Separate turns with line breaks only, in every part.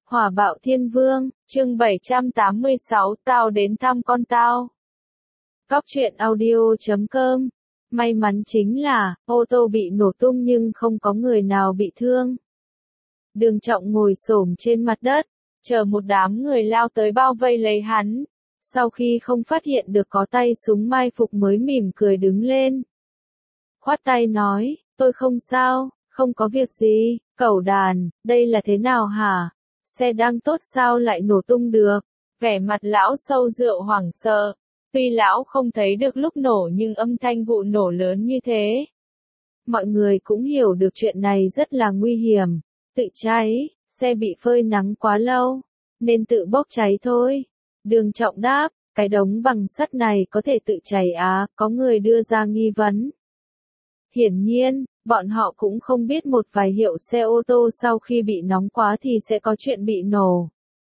Hỏa bạo thiên vương, chương 786 tao đến thăm con tao. Cóc truyện audio.com. May mắn chính là, ô tô bị nổ tung nhưng không có người nào bị thương. Đường Trọng ngồi xổm trên mặt đất, chờ một đám người lao tới bao vây lấy hắn. Sau khi không phát hiện được có tay súng mai phục mới mỉm cười đứng lên. Khoát tay nói, tôi không sao, không có việc gì, cẩu đàn, đây là thế nào hả? Xe đang tốt sao lại nổ tung được? Vẻ mặt lão sâu rượu hoảng sợ. Tuy lão không thấy được lúc nổ nhưng âm thanh vụ nổ lớn như thế. Mọi người cũng hiểu được chuyện này rất là nguy hiểm. Tự cháy, xe bị phơi nắng quá lâu, nên tự bốc cháy thôi. Đường Trọng đáp, cái đống bằng sắt này có thể tự cháy à? Có người đưa ra nghi vấn. Hiển nhiên, bọn họ cũng không biết một vài hiệu xe ô tô sau khi bị nóng quá thì sẽ có chuyện bị nổ.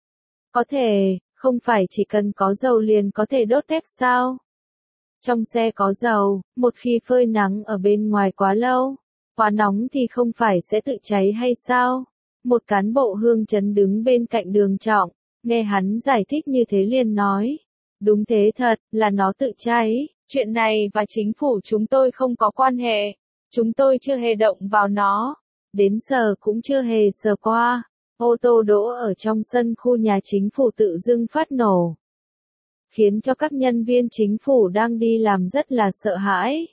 Có thể, không phải chỉ cần có dầu liền có thể đốt thép sao? Trong xe có dầu, một khi phơi nắng ở bên ngoài quá lâu, quá nóng thì không phải sẽ tự cháy hay sao? Một cán bộ hương chấn đứng bên cạnh Đường Trọng, nghe hắn giải thích như thế liền nói. Đúng thế thật, là nó tự cháy, chuyện này và chính phủ chúng tôi không có quan hệ. Chúng tôi chưa hề động vào nó, đến giờ cũng chưa hề sờ qua. Ô tô đỗ ở trong sân khu nhà chính phủ tự dưng phát nổ, khiến cho các nhân viên chính phủ đang đi làm rất là sợ hãi.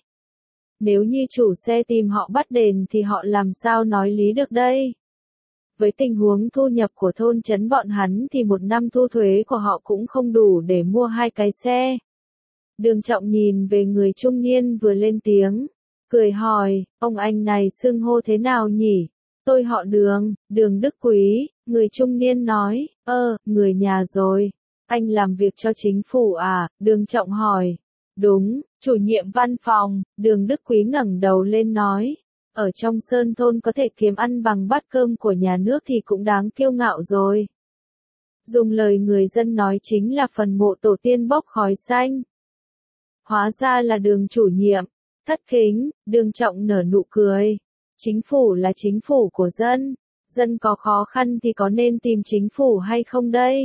Nếu như chủ xe tìm họ bắt đền thì họ làm sao nói lý được đây? Với tình huống thu nhập của thôn trấn bọn hắn thì một năm thu thuế của họ cũng không đủ để mua 2 cái xe. Đường Trọng nhìn về người trung niên vừa lên tiếng, cười hỏi, ông anh này xưng hô thế nào nhỉ? Tôi họ Đường, Đường Đức Quý, người trung niên nói, người nhà rồi. Anh làm việc cho chính phủ à? Đường Trọng hỏi. Đúng, chủ nhiệm văn phòng. Đường Đức Quý ngẩng đầu lên nói, ở trong sơn thôn có thể kiếm ăn bằng bát cơm của nhà nước thì cũng đáng kiêu ngạo rồi. Dùng lời người dân nói chính là phần mộ tổ tiên bốc khói xanh. Hóa ra là Đường chủ nhiệm. Thất kính, Đường Trọng nở nụ cười. Chính phủ là chính phủ của dân. Dân có khó khăn thì có nên tìm chính phủ hay không đây?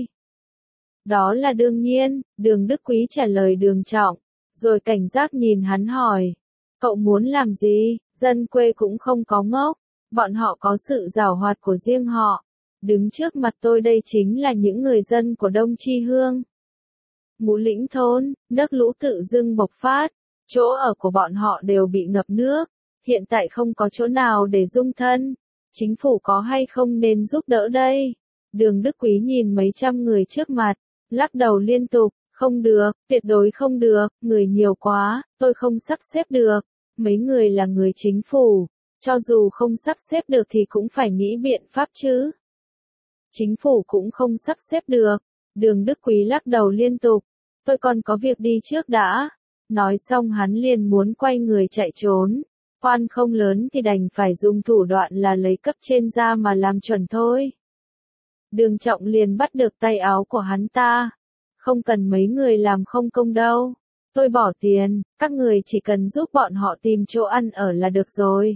Đó là đương nhiên, Đường Đức Quý trả lời Đường Trọng, rồi cảnh giác nhìn hắn hỏi. Cậu muốn làm gì? Dân quê cũng không có ngốc. Bọn họ có sự giảo hoạt của riêng họ. Đứng trước mặt tôi đây chính là những người dân của Đông Chi Hương. Ngũ Lĩnh thôn, nước lũ tự dưng bộc phát. Chỗ ở của bọn họ đều bị ngập nước. Hiện tại không có chỗ nào để dung thân. Chính phủ có hay không nên giúp đỡ đây? Đường Đức Quý nhìn mấy trăm người trước mặt, lắc đầu liên tục, không được, tuyệt đối không được, người nhiều quá, tôi không sắp xếp được. Mấy người là người chính phủ, cho dù không sắp xếp được thì cũng phải nghĩ biện pháp chứ. Chính phủ cũng không sắp xếp được. Đường Đức Quý lắc đầu liên tục, tôi còn có việc đi trước đã. Nói xong hắn liền muốn quay người chạy trốn. Khoan không lớn thì đành phải dùng thủ đoạn là lấy cấp trên ra mà làm chuẩn thôi. Đường Trọng liền bắt được tay áo của hắn ta. Không cần mấy người làm không công đâu. Tôi bỏ tiền, các người chỉ cần giúp bọn họ tìm chỗ ăn ở là được rồi.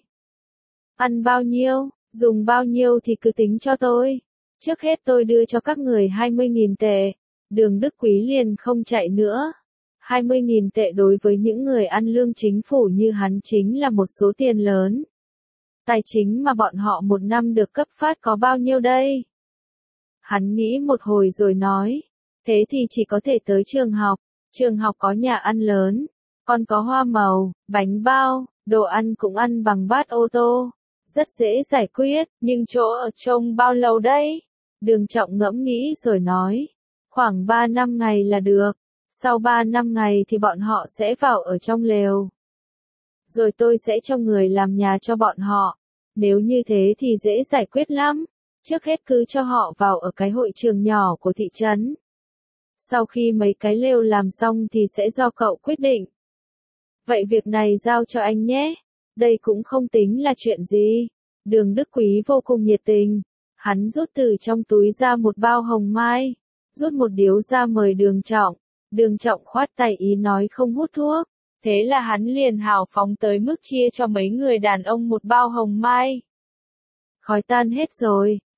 Ăn bao nhiêu, dùng bao nhiêu thì cứ tính cho tôi. Trước hết tôi đưa cho các người 20.000 tệ. Đường Đức Quý liền không chạy nữa. 20.000 tệ đối với những người ăn lương chính phủ như hắn chính là một số tiền lớn. Tài chính mà bọn họ một năm được cấp phát có bao nhiêu đây? Hắn nghĩ một hồi rồi nói, thế thì chỉ có thể tới trường học. Trường học có nhà ăn lớn, còn có hoa màu, bánh bao, đồ ăn cũng ăn bằng bát ô tô. Rất dễ giải quyết, nhưng chỗ ở trông bao lâu đây? Đường Trọng ngẫm nghĩ rồi nói, khoảng 3-5 ngày là được. Sau 3-5 ngày thì bọn họ sẽ vào ở trong lều. Rồi tôi sẽ cho người làm nhà cho bọn họ. Nếu như thế thì dễ giải quyết lắm. Trước hết cứ cho họ vào ở cái hội trường nhỏ của thị trấn. Sau khi mấy cái lều làm xong thì sẽ do cậu quyết định. Vậy việc này giao cho anh nhé. Đây cũng không tính là chuyện gì. Đường Đức Quý vô cùng nhiệt tình. Hắn rút từ trong túi ra một bao hồng mai. Rút một điếu ra mời Đường Trọng. Đường Trọng khoát tay ý nói không hút thuốc. Thế là hắn liền hào phóng tới mức chia cho mấy người đàn ông một bao hồng mai. Khói tan hết rồi,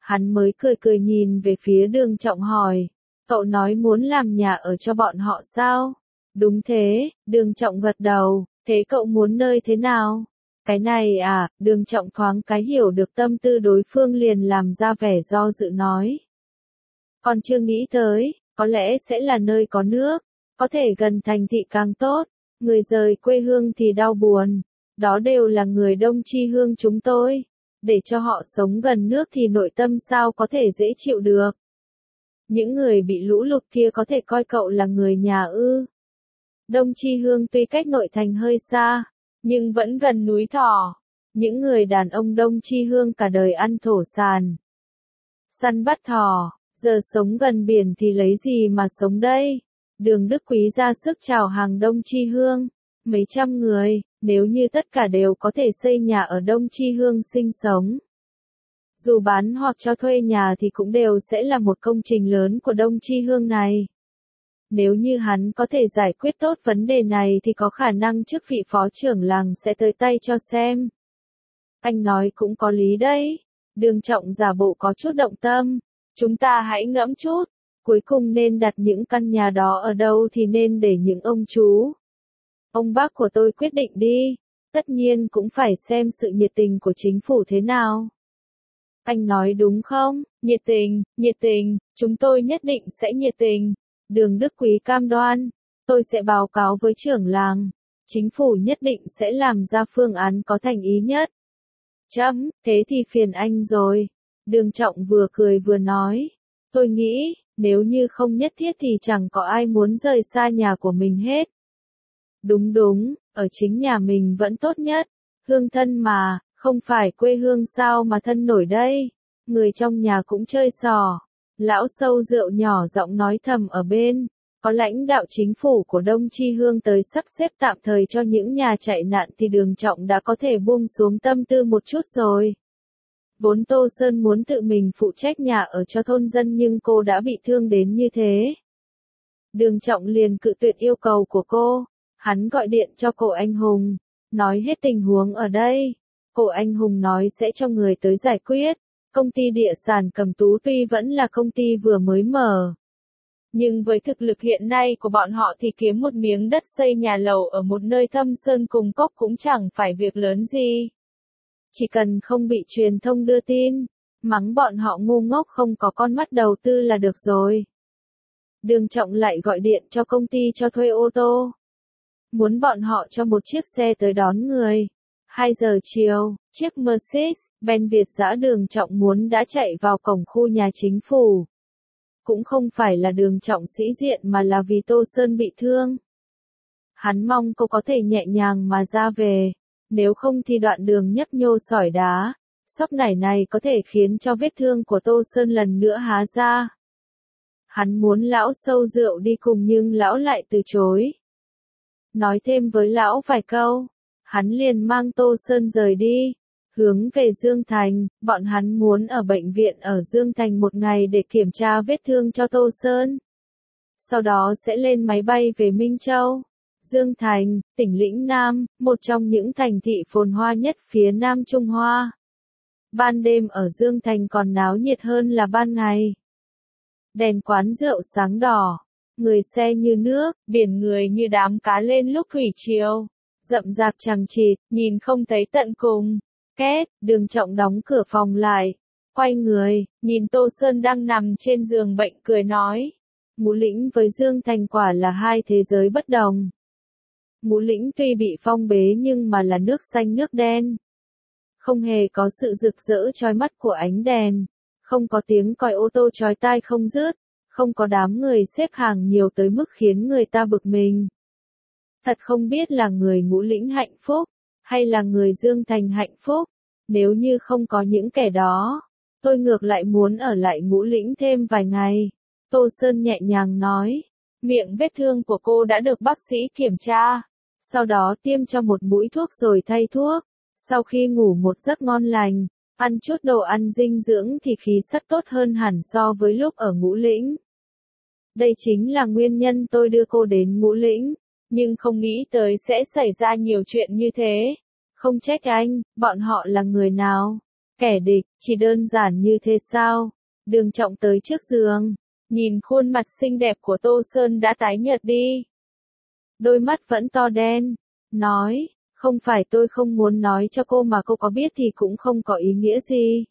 Hắn mới cười cười nhìn về phía Đường Trọng hỏi, cậu nói muốn làm nhà ở cho bọn họ sao? Đúng thế, Đường Trọng gật đầu, thế cậu muốn nơi thế nào? Cái này à, Đường Trọng thoáng cái hiểu được tâm tư đối phương liền làm ra vẻ do dự nói. Còn chưa nghĩ tới, có lẽ sẽ là nơi có nước, có thể gần thành thị càng tốt, người rời quê hương thì đau buồn, đó đều là người Đông Chi Hương chúng tôi, để cho họ sống gần nước thì nội tâm sao có thể dễ chịu được. Những người bị lũ lụt kia có thể coi cậu là người nhà ư? Đông Chi Hương tuy cách nội thành hơi xa, nhưng vẫn gần núi Thỏ. Những người đàn ông Đông Chi Hương cả đời ăn thổ sàn, săn bắt thỏ, giờ sống gần biển thì lấy gì mà sống đây? Đường Đức Quý ra sức chào hàng Đông Chi Hương, mấy trăm người, nếu như tất cả đều có thể xây nhà ở Đông Chi Hương sinh sống. Dù bán hoặc cho thuê nhà thì cũng đều sẽ là một công trình lớn của Đông Chi Hương này. Nếu như hắn có thể giải quyết tốt vấn đề này thì có khả năng chức vị phó trưởng làng sẽ tới tay cho xem. Anh nói cũng có lý đấy. Đường Trọng giả bộ có chút động tâm. Chúng ta hãy ngẫm chút. Cuối cùng nên đặt những căn nhà đó ở đâu thì nên để những ông chú, ông bác của tôi quyết định đi. Tất nhiên cũng phải xem sự nhiệt tình của chính phủ thế nào. Anh nói đúng không? Nhiệt tình, chúng tôi nhất định sẽ nhiệt tình. Đường Đức Quý cam đoan, tôi sẽ báo cáo với trưởng làng, chính phủ nhất định sẽ làm ra phương án có thành ý nhất. Thế thì phiền anh rồi. Đường Trọng vừa cười vừa nói, tôi nghĩ, nếu như không nhất thiết thì chẳng có ai muốn rời xa nhà của mình hết. Đúng, ở chính nhà mình vẫn tốt nhất, hương thân mà, không phải quê hương sao mà thân nổi đây. Người trong nhà cũng chơi xỏ. Lão sâu rượu nhỏ giọng nói thầm ở bên, có lãnh đạo chính phủ của Đông Chi Hương tới sắp xếp tạm thời cho những nhà chạy nạn thì Đường Trọng đã có thể buông xuống tâm tư một chút rồi. Vốn Tô Sơn muốn tự mình phụ trách nhà ở cho thôn dân nhưng cô đã bị thương đến như thế. Đường Trọng liền cự tuyệt yêu cầu của cô, hắn gọi điện cho cổ anh Hùng, nói hết tình huống ở đây. Cổ anh Hùng nói sẽ cho người tới giải quyết. Công ty địa sản Cẩm Tú tuy vẫn là công ty vừa mới mở, nhưng với thực lực hiện nay của bọn họ thì kiếm một miếng đất xây nhà lầu ở một nơi thâm sơn cùng cốc cũng chẳng phải việc lớn gì. Chỉ cần không bị truyền thông đưa tin, mắng bọn họ ngu ngốc không có con mắt đầu tư là được rồi. Đường Trọng lại gọi điện cho công ty cho thuê ô tô, muốn bọn họ cho một chiếc xe tới đón người. 2 giờ chiều, chiếc Mercedes-Benz Việt dã Đường Trọng muốn đã chạy vào cổng khu nhà chính phủ. Cũng không phải là Đường Trọng sĩ diện mà là vì Tô Sơn bị thương. Hắn mong cô có thể nhẹ nhàng mà ra về, nếu không thì đoạn đường nhấp nhô sỏi đá, sóc nảy này có thể khiến cho vết thương của Tô Sơn lần nữa há ra. Hắn muốn lão sâu rượu đi cùng nhưng lão lại từ chối. Nói thêm với lão vài câu. Hắn liền mang Tô Sơn rời đi, hướng về Dương Thành, bọn hắn muốn ở bệnh viện ở Dương Thành một ngày để kiểm tra vết thương cho Tô Sơn. Sau đó sẽ lên máy bay về Minh Châu. Dương Thành, tỉnh Lĩnh Nam, một trong những thành thị phồn hoa nhất phía Nam Trung Hoa. Ban đêm ở Dương Thành còn náo nhiệt hơn là ban ngày. Đèn quán rượu sáng đỏ, người xe như nước, biển người như đám cá lên lúc thủy triều. Rậm rạp chằng chịt, nhìn không thấy tận cùng. Két, Đường Trọng đóng cửa phòng lại. Quay người, nhìn Tô Sơn đang nằm trên giường bệnh cười nói. Ngũ Lĩnh với Dương Thành quả là hai thế giới bất đồng. Ngũ Lĩnh tuy bị phong bế nhưng mà là nước xanh nước đen. Không hề có sự rực rỡ chói mắt của ánh đèn. Không có tiếng còi ô tô chói tai không dứt. Không có đám người xếp hàng nhiều tới mức khiến người ta bực mình. Thật không biết là người Ngũ Lĩnh hạnh phúc, hay là người Dương Thành hạnh phúc. Nếu như không có những kẻ đó, tôi ngược lại muốn ở lại Ngũ Lĩnh thêm vài ngày. Tô Sơn nhẹ nhàng nói, miệng vết thương của cô đã được bác sĩ kiểm tra, sau đó tiêm cho một mũi thuốc rồi thay thuốc. Sau khi ngủ một giấc ngon lành, ăn chút đồ ăn dinh dưỡng thì khí sắc tốt hơn hẳn so với lúc ở Ngũ Lĩnh. Đây chính là nguyên nhân tôi đưa cô đến Ngũ Lĩnh. Nhưng không nghĩ tới sẽ xảy ra nhiều chuyện như thế. Không trách anh, bọn họ là người nào? Kẻ địch, chỉ đơn giản như thế sao? Đường Trọng tới trước giường, nhìn khuôn mặt xinh đẹp của Tô Sơn đã tái nhợt đi. Đôi mắt vẫn to đen, nói, không phải tôi không muốn nói cho cô mà cô có biết thì cũng không có ý nghĩa gì.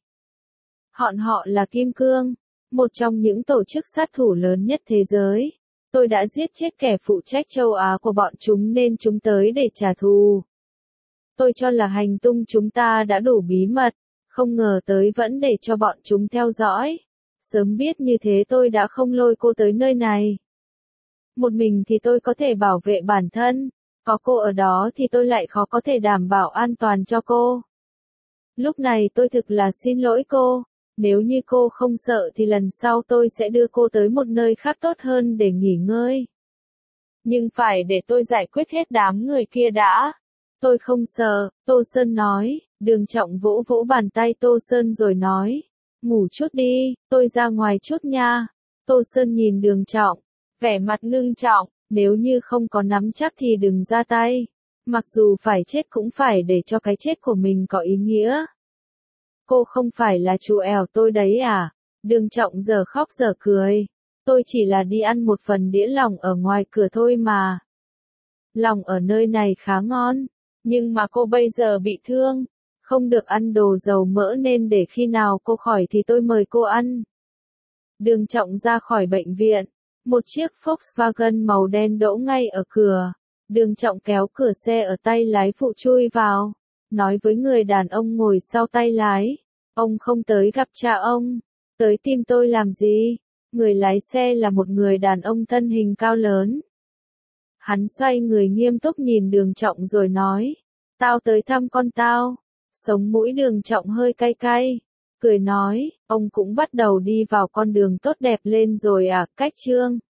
Họ là Kim Cương, một trong những tổ chức sát thủ lớn nhất thế giới. Tôi đã giết chết kẻ phụ trách châu Á của bọn chúng nên chúng tới để trả thù. Tôi cho là hành tung chúng ta đã đủ bí mật, không ngờ tới vẫn để cho bọn chúng theo dõi. Sớm biết như thế tôi đã không lôi cô tới nơi này. Một mình thì tôi có thể bảo vệ bản thân, có cô ở đó thì tôi lại khó có thể đảm bảo an toàn cho cô. Lúc này tôi thực là xin lỗi cô, nếu như cô không sợ thì lần sau tôi sẽ đưa cô tới một nơi khác tốt hơn để nghỉ ngơi. Nhưng phải để tôi giải quyết hết đám người kia đã. Tôi không sợ, Tô Sơn nói. Đường Trọng vỗ vỗ bàn tay Tô Sơn rồi nói, ngủ chút đi, tôi ra ngoài chút nha. Tô Sơn nhìn Đường Trọng, vẻ mặt ngưng trọng, nếu như không có nắm chắc thì đừng ra tay. Mặc dù phải chết cũng phải để cho cái chết của mình có ý nghĩa. Cô không phải là chú ẻo tôi đấy à? Đường Trọng giờ khóc giờ cười. Tôi chỉ là đi ăn một phần đĩa lòng ở ngoài cửa thôi mà. Lòng ở nơi này khá ngon, nhưng mà cô bây giờ bị thương, không được ăn đồ dầu mỡ nên để khi nào cô khỏi thì tôi mời cô ăn. Đường Trọng ra khỏi bệnh viện, một chiếc Volkswagen màu đen đỗ ngay ở cửa. Đường Trọng kéo cửa xe ở tay lái phụ chui vào, nói với người đàn ông ngồi sau tay lái, ông không tới gặp cha ông, tới tìm tôi làm gì? Người lái xe là một người đàn ông thân hình cao lớn. Hắn xoay người nghiêm túc nhìn Đường Trọng rồi nói, tao tới thăm con tao. Sống mũi Đường Trọng hơi cay cay, cười nói, ông cũng bắt đầu đi vào con đường tốt đẹp lên rồi à, cách chương.